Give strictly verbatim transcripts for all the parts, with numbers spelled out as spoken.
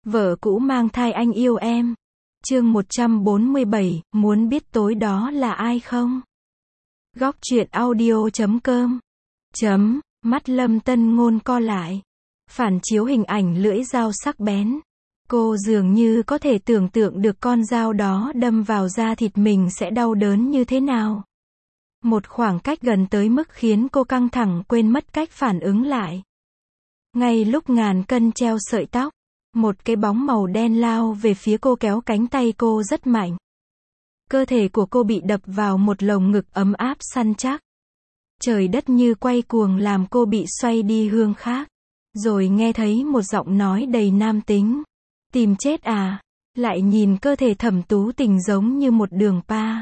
Vợ cũ mang thai anh yêu em. Chương một trăm bốn mươi bảy, muốn biết tối đó là ai không? Góc truyện audio chấm com. Chấm, mắt Lâm Tân Ngôn co lại. Phản chiếu hình ảnh lưỡi dao sắc bén. Cô dường như có thể tưởng tượng được con dao đó đâm vào da thịt mình sẽ đau đớn như thế nào. Một khoảng cách gần tới mức khiến cô căng thẳng quên mất cách phản ứng lại. Ngay lúc ngàn cân treo sợi tóc, một cái bóng màu đen lao về phía cô kéo cánh tay cô rất mạnh. Cơ thể của cô bị đập vào một lồng ngực ấm áp săn chắc. Trời đất như quay cuồng làm cô bị xoay đi hướng khác. Rồi nghe thấy một giọng nói đầy nam tính. Tìm chết à? Lại nhìn cơ thể thẩm tú tình giống như một đường pa.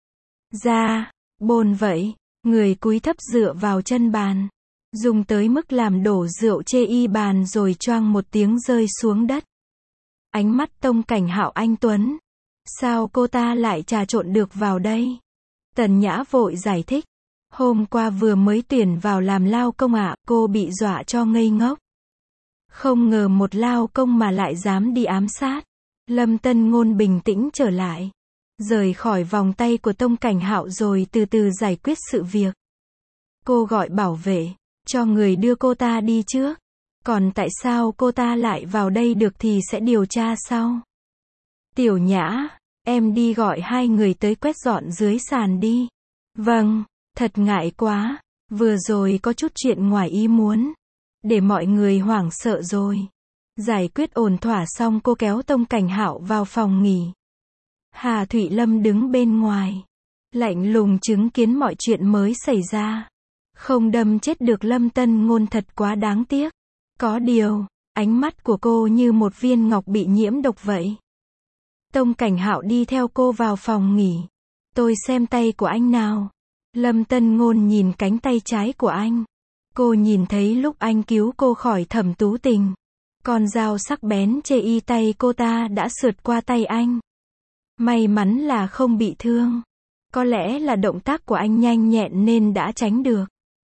Ra, bồn vậy, người cúi thấp dựa vào chân bàn. Dùng tới mức làm đổ rượu chê y bàn rồi choang một tiếng rơi xuống đất. Ánh mắt Tông Cảnh Hạo anh tuấn. Sao cô ta lại trà trộn được vào đây? Tần Nhã vội giải thích. Hôm qua vừa mới tuyển vào làm lao công ạ, à, cô bị dọa cho ngây ngốc. Không ngờ một lao công mà lại dám đi ám sát. Lâm Tân Ngôn bình tĩnh trở lại. Rời khỏi vòng tay của Tông Cảnh Hạo rồi từ từ giải quyết sự việc. Cô gọi bảo vệ, cho người đưa cô ta đi trước. Còn tại sao cô ta lại vào đây được thì sẽ điều tra sau. Tiểu Nhã, em đi gọi hai người tới quét dọn dưới sàn đi. Vâng, thật ngại quá, vừa rồi có chút chuyện ngoài ý muốn. Để mọi người hoảng sợ rồi. Giải quyết ổn thỏa xong cô kéo Tông Cảnh Hạo vào phòng nghỉ. Hà Thụy Lâm đứng bên ngoài. Lạnh lùng chứng kiến mọi chuyện mới xảy ra. Không đâm chết được Lâm Tân Ngôn thật quá đáng tiếc. Có điều, ánh mắt của cô như một viên ngọc bị nhiễm độc vậy. Tông Cảnh Hạo đi theo cô vào phòng nghỉ. Tôi xem tay của anh nào. Lâm Tân Ngôn nhìn cánh tay trái của anh. Cô nhìn thấy lúc anh cứu cô khỏi thẩm tú tình. Con dao sắc bén chê y tay cô ta đã sượt qua tay anh. May mắn là không bị thương. Có lẽ là động tác của anh nhanh nhẹn nên đã tránh được.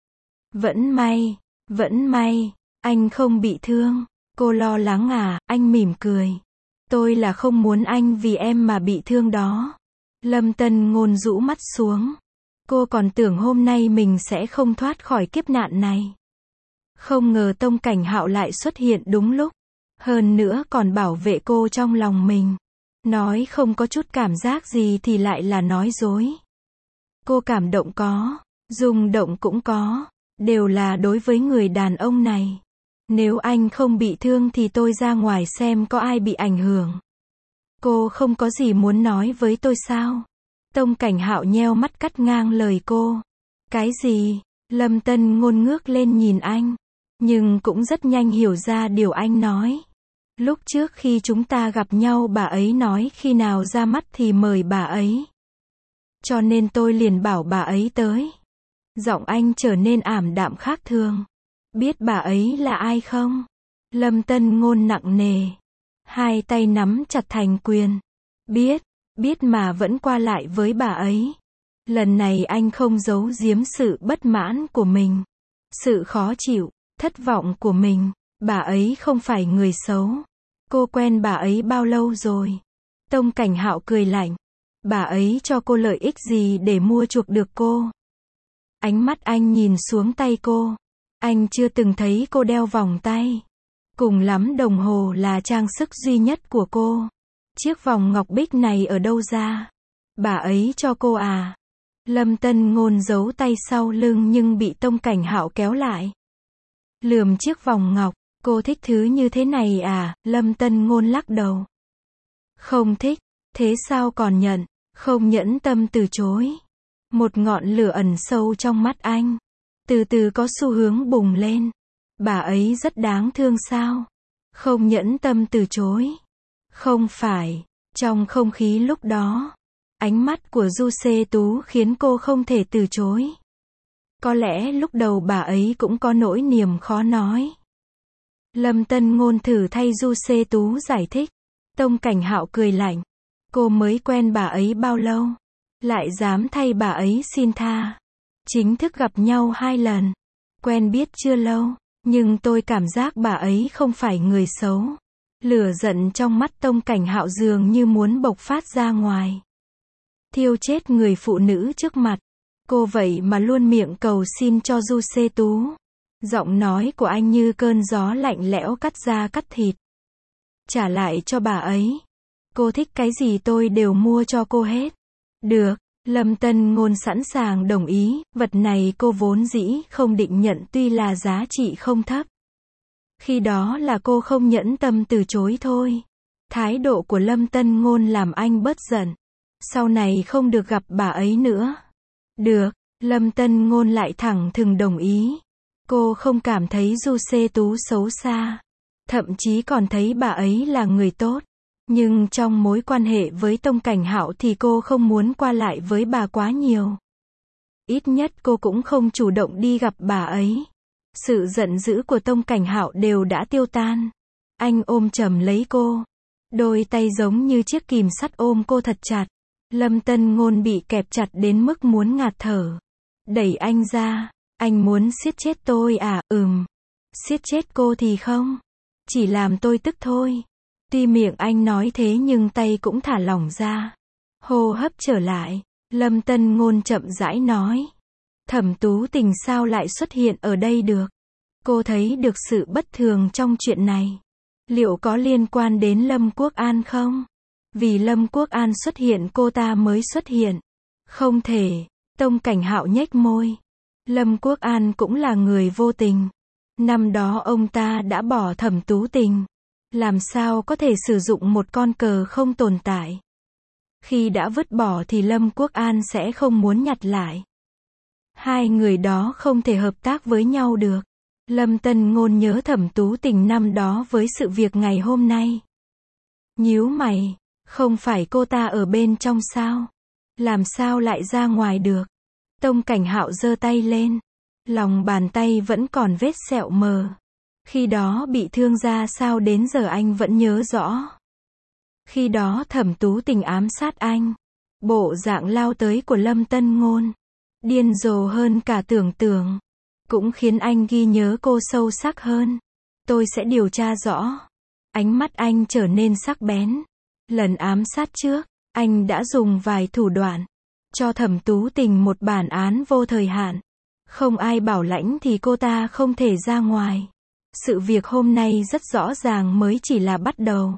Vẫn may, vẫn may, anh không bị thương. Cô lo lắng à, anh mỉm cười. Tôi là không muốn anh vì em mà bị thương đó. Lâm Tân Ngôn rũ mắt xuống. Cô còn tưởng hôm nay mình sẽ không thoát khỏi kiếp nạn này. Không ngờ Tông Cảnh Hạo lại xuất hiện đúng lúc. Hơn nữa còn bảo vệ cô trong lòng mình. Nói không có chút cảm giác gì thì lại là nói dối. Cô cảm động có, rung động cũng có. Đều là đối với người đàn ông này. Nếu anh không bị thương thì tôi ra ngoài xem có ai bị ảnh hưởng. Cô không có gì muốn nói với tôi sao? Tông Cảnh Hạo nheo mắt cắt ngang lời cô. Cái gì? Lâm Tân Ngôn ngước lên nhìn anh. Nhưng cũng rất nhanh hiểu ra điều anh nói. Lúc trước khi chúng ta gặp nhau bà ấy nói khi nào ra mắt thì mời bà ấy. Cho nên tôi liền bảo bà ấy tới. Giọng anh trở nên ảm đạm khác thường. Biết bà ấy là ai không? Lâm Tân Ngôn nặng nề. Hai tay nắm chặt thành quyền. Biết, biết mà vẫn qua lại với bà ấy. Lần này anh không giấu giếm sự bất mãn của mình. Sự khó chịu, thất vọng của mình. Bà ấy không phải người xấu. Cô quen bà ấy bao lâu rồi? Tông Cảnh Hạo cười lạnh. Bà ấy cho cô lợi ích gì để mua chuộc được cô? Ánh mắt anh nhìn xuống tay cô. Anh chưa từng thấy cô đeo vòng tay. Cùng lắm đồng hồ là trang sức duy nhất của cô. Chiếc vòng ngọc bích này ở đâu ra? Bà ấy cho cô à? Lâm Tân Ngôn giấu tay sau lưng nhưng bị Tông Cảnh Hạo kéo lại. Lườm chiếc vòng ngọc. Cô thích thứ như thế này à? Lâm Tân Ngôn lắc đầu. Không thích. Thế sao còn nhận? Không nhẫn tâm từ chối. Một ngọn lửa ẩn sâu trong mắt anh. Từ từ có xu hướng bùng lên. Bà ấy rất đáng thương sao? Không nhẫn tâm từ chối. Không phải. Trong không khí lúc đó. Ánh mắt của Du Xê Tú khiến cô không thể từ chối. Có lẽ lúc đầu bà ấy cũng có nỗi niềm khó nói. Lâm Tân Ngôn thử thay Du Xê Tú giải thích. Tông Cảnh Hạo cười lạnh. Cô mới quen bà ấy bao lâu? Lại dám thay bà ấy xin tha. Chính thức gặp nhau hai lần. Quen biết chưa lâu. Nhưng tôi cảm giác bà ấy không phải người xấu. Lửa giận trong mắt Tông Cảnh Hạo dường như muốn bộc phát ra ngoài. Thiêu chết người phụ nữ trước mặt. Cô vậy mà luôn miệng cầu xin cho Du Xê Tú. Giọng nói của anh như cơn gió lạnh lẽo cắt da cắt thịt. Trả lại cho bà ấy. Cô thích cái gì tôi đều mua cho cô hết. Được, Lâm Tân Ngôn sẵn sàng đồng ý, vật này cô vốn dĩ không định nhận tuy là giá trị không thấp. Khi đó là cô không nhẫn tâm từ chối thôi. Thái độ của Lâm Tân Ngôn làm anh bớt giận. Sau này không được gặp bà ấy nữa. Được, Lâm Tân Ngôn lại thẳng thừng đồng ý. Cô không cảm thấy Du Xê Tú xấu xa. Thậm chí còn thấy bà ấy là người tốt. Nhưng trong mối quan hệ với Tông Cảnh Hạo thì cô không muốn qua lại với bà quá nhiều. Ít nhất cô cũng không chủ động đi gặp bà ấy. Sự giận dữ của Tông Cảnh Hạo đều đã tiêu tan. Anh ôm chầm lấy cô. Đôi tay giống như chiếc kìm sắt ôm cô thật chặt. Lâm Tân Ngôn bị kẹp chặt đến mức muốn ngạt thở. Đẩy anh ra. Anh muốn siết chết tôi à? Ừm. Siết chết cô thì không. Chỉ làm tôi tức thôi. Tuy miệng anh nói thế nhưng tay cũng thả lỏng ra. Hô hấp trở lại. Lâm Tân Ngôn chậm rãi nói. Thẩm Tú Tình sao lại xuất hiện ở đây được? Cô thấy được sự bất thường trong chuyện này. Liệu có liên quan đến Lâm Quốc An không? Vì Lâm Quốc An xuất hiện cô ta mới xuất hiện. Không thể. Tông Cảnh Hạo nhếch môi. Lâm Quốc An cũng là người vô tình. Năm đó ông ta đã bỏ Thẩm Tú Tình. Làm sao có thể sử dụng một con cờ không tồn tại? Khi đã vứt bỏ thì Lâm Quốc An sẽ không muốn nhặt lại. Hai người đó không thể hợp tác với nhau được. Lâm Tân Ngôn nhớ Thẩm Tú Tình năm đó với sự việc ngày hôm nay. Nhíu mày, không phải cô ta ở bên trong sao? Làm sao lại ra ngoài được? Tông Cảnh Hạo giơ tay lên. Lòng bàn tay vẫn còn vết sẹo mờ. Khi đó bị thương ra sao đến giờ anh vẫn nhớ rõ. Khi đó Thẩm Tú Tình ám sát anh. Bộ dạng lao tới của Lâm Tân Ngôn. Điên rồ hơn cả tưởng tượng. Cũng khiến anh ghi nhớ cô sâu sắc hơn. Tôi sẽ điều tra rõ. Ánh mắt anh trở nên sắc bén. Lần ám sát trước, anh đã dùng vài thủ đoạn. Cho Thẩm Tú Tình một bản án vô thời hạn. Không ai bảo lãnh thì cô ta không thể ra ngoài. Sự việc hôm nay rất rõ ràng mới chỉ là bắt đầu.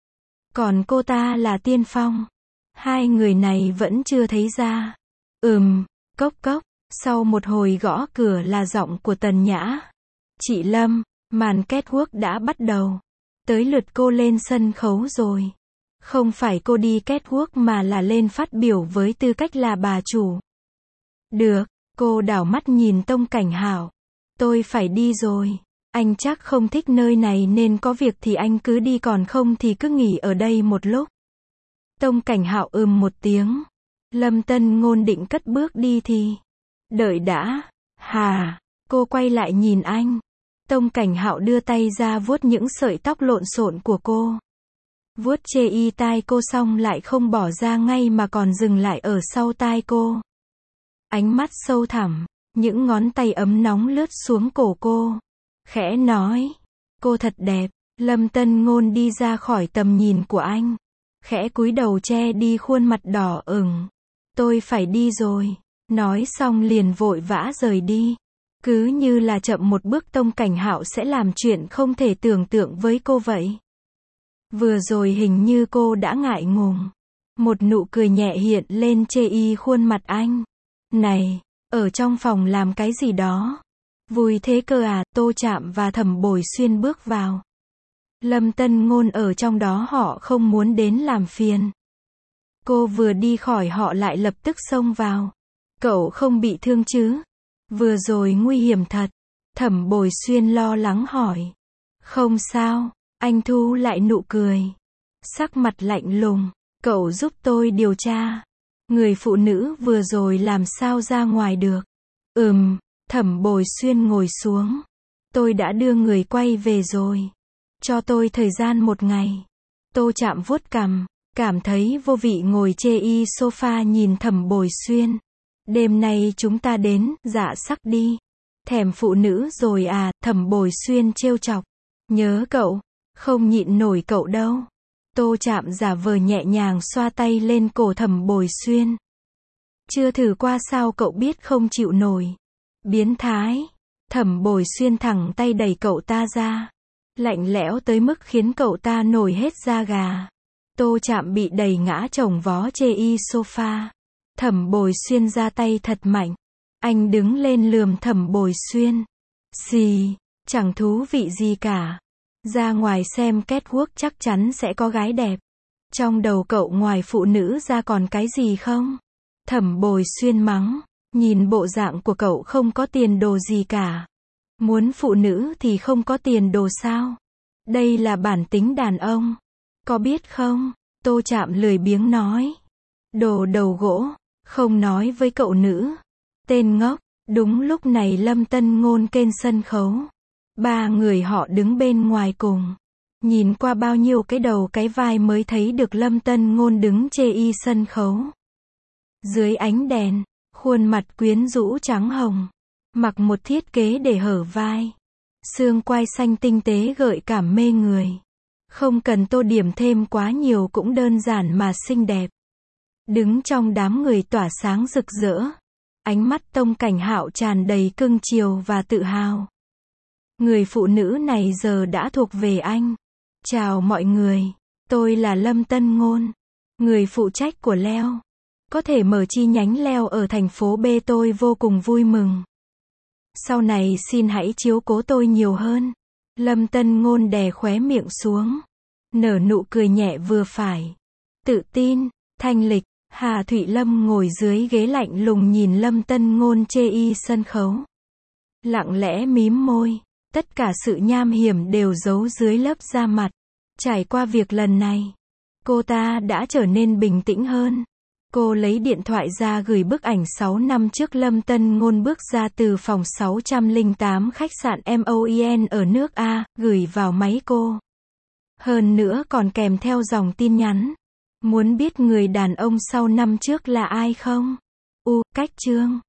Còn cô ta là tiên phong. Hai người này vẫn chưa thấy ra. Ừm, cốc cốc. Sau một hồi gõ cửa là giọng của Tần Nhã. Chị Lâm, màn catwalk đã bắt đầu. Tới lượt cô lên sân khấu rồi. Không phải cô đi catwalk mà là lên phát biểu với tư cách là bà chủ. Được, cô đảo mắt nhìn Tông Cảnh Hạo. Tôi phải đi rồi. Anh chắc không thích nơi này nên có việc thì anh cứ đi còn không thì cứ nghỉ ở đây một lúc. Tông Cảnh Hạo ừm một tiếng. Lâm Tân Ngôn định cất bước đi thì. Đợi đã. Hà. Cô quay lại nhìn anh. Tông Cảnh Hạo đưa tay ra vuốt những sợi tóc lộn xộn của cô. Vuốt chê y tai cô xong lại không bỏ ra ngay mà còn dừng lại ở sau tai cô. Ánh mắt sâu thẳm. Những ngón tay ấm nóng lướt xuống cổ cô. Khẽ nói. Cô thật đẹp. Lâm Tân Ngôn đi ra khỏi tầm nhìn của anh. Khẽ cúi đầu che đi khuôn mặt đỏ ửng. Tôi phải đi rồi. Nói xong liền vội vã rời đi. Cứ như là chậm một bước Tông Cảnh Hạo sẽ làm chuyện không thể tưởng tượng với cô vậy. Vừa rồi hình như cô đã ngại ngùng. Một nụ cười nhẹ hiện lên chê y khuôn mặt anh. Này, ở trong phòng làm cái gì đó? Vui thế cơ à? Tô Trạm và Thẩm Bồi Xuyên bước vào. Lâm Tân Ngôn ở trong đó họ không muốn đến làm phiền. Cô vừa đi khỏi họ lại lập tức xông vào. Cậu không bị thương chứ? Vừa rồi nguy hiểm thật. Thẩm Bồi Xuyên lo lắng hỏi. Không sao. Anh thu lại nụ cười. Sắc mặt lạnh lùng. Cậu giúp tôi điều tra. Người phụ nữ vừa rồi làm sao ra ngoài được? Ừm. Thẩm Bồi Xuyên ngồi xuống. Tôi đã đưa người quay về rồi. Cho tôi thời gian một ngày. Tô Trạm vuốt cằm. Cảm thấy vô vị ngồi chê y sofa nhìn Thẩm Bồi Xuyên. Đêm nay chúng ta đến, dạ sắc đi. Thèm phụ nữ rồi à? Thẩm Bồi Xuyên trêu chọc. Nhớ cậu. Không nhịn nổi cậu đâu. Tô Trạm giả vờ nhẹ nhàng xoa tay lên cổ Thẩm Bồi Xuyên. Chưa thử qua sao cậu biết không chịu nổi. Biến thái. Thẩm Bồi Xuyên thẳng tay đẩy cậu ta ra. Lạnh lẽo tới mức khiến cậu ta nổi hết da gà. Tô Trạm bị đẩy ngã chồng vó chê y sofa. Thẩm Bồi Xuyên ra tay thật mạnh. Anh đứng lên lườm Thẩm Bồi Xuyên. Xì, chẳng thú vị gì cả. Ra ngoài xem catwalk chắc chắn sẽ có gái đẹp. Trong đầu cậu ngoài phụ nữ ra còn cái gì không? Thẩm Bồi Xuyên mắng. Nhìn bộ dạng của cậu không có tiền đồ gì cả. Muốn phụ nữ thì không có tiền đồ sao? Đây là bản tính đàn ông. Có biết không? Tô Trạm lười biếng nói. Đồ đầu gỗ. Không nói với cậu nữ. Tên ngốc. Đúng lúc này Lâm Tân Ngôn kênh sân khấu. Ba người họ đứng bên ngoài cùng. Nhìn qua bao nhiêu cái đầu cái vai mới thấy được Lâm Tân Ngôn đứng chê y sân khấu. Dưới ánh đèn, khuôn mặt quyến rũ trắng hồng. Mặc một thiết kế để hở vai. Xương quai xanh tinh tế gợi cảm mê người. Không cần tô điểm thêm quá nhiều cũng đơn giản mà xinh đẹp. Đứng trong đám người tỏa sáng rực rỡ. Ánh mắt Tông Cảnh Hạo tràn đầy cưng chiều và tự hào. Người phụ nữ này giờ đã thuộc về anh. Chào mọi người. Tôi là Lâm Tân Ngôn. Người phụ trách của Leo. Có thể mở chi nhánh Leo ở thành phố B, tôi vô cùng vui mừng. Sau này xin hãy chiếu cố tôi nhiều hơn. Lâm Tân Ngôn đè khóe miệng xuống. Nở nụ cười nhẹ vừa phải. Tự tin, thanh lịch. Hà Thụy Lâm ngồi dưới ghế lạnh lùng nhìn Lâm Tân Ngôn chê y sân khấu. Lặng lẽ mím môi. Tất cả sự nham hiểm đều giấu dưới lớp da mặt. Trải qua việc lần này, cô ta đã trở nên bình tĩnh hơn. Cô lấy điện thoại ra gửi bức ảnh sáu năm trước Lâm Tân Ngôn bước ra từ phòng sáu không tám khách sạn Moen ở nước A, gửi vào máy cô. Hơn nữa còn kèm theo dòng tin nhắn. Muốn biết người đàn ông sau năm trước là ai không? U, cách chương.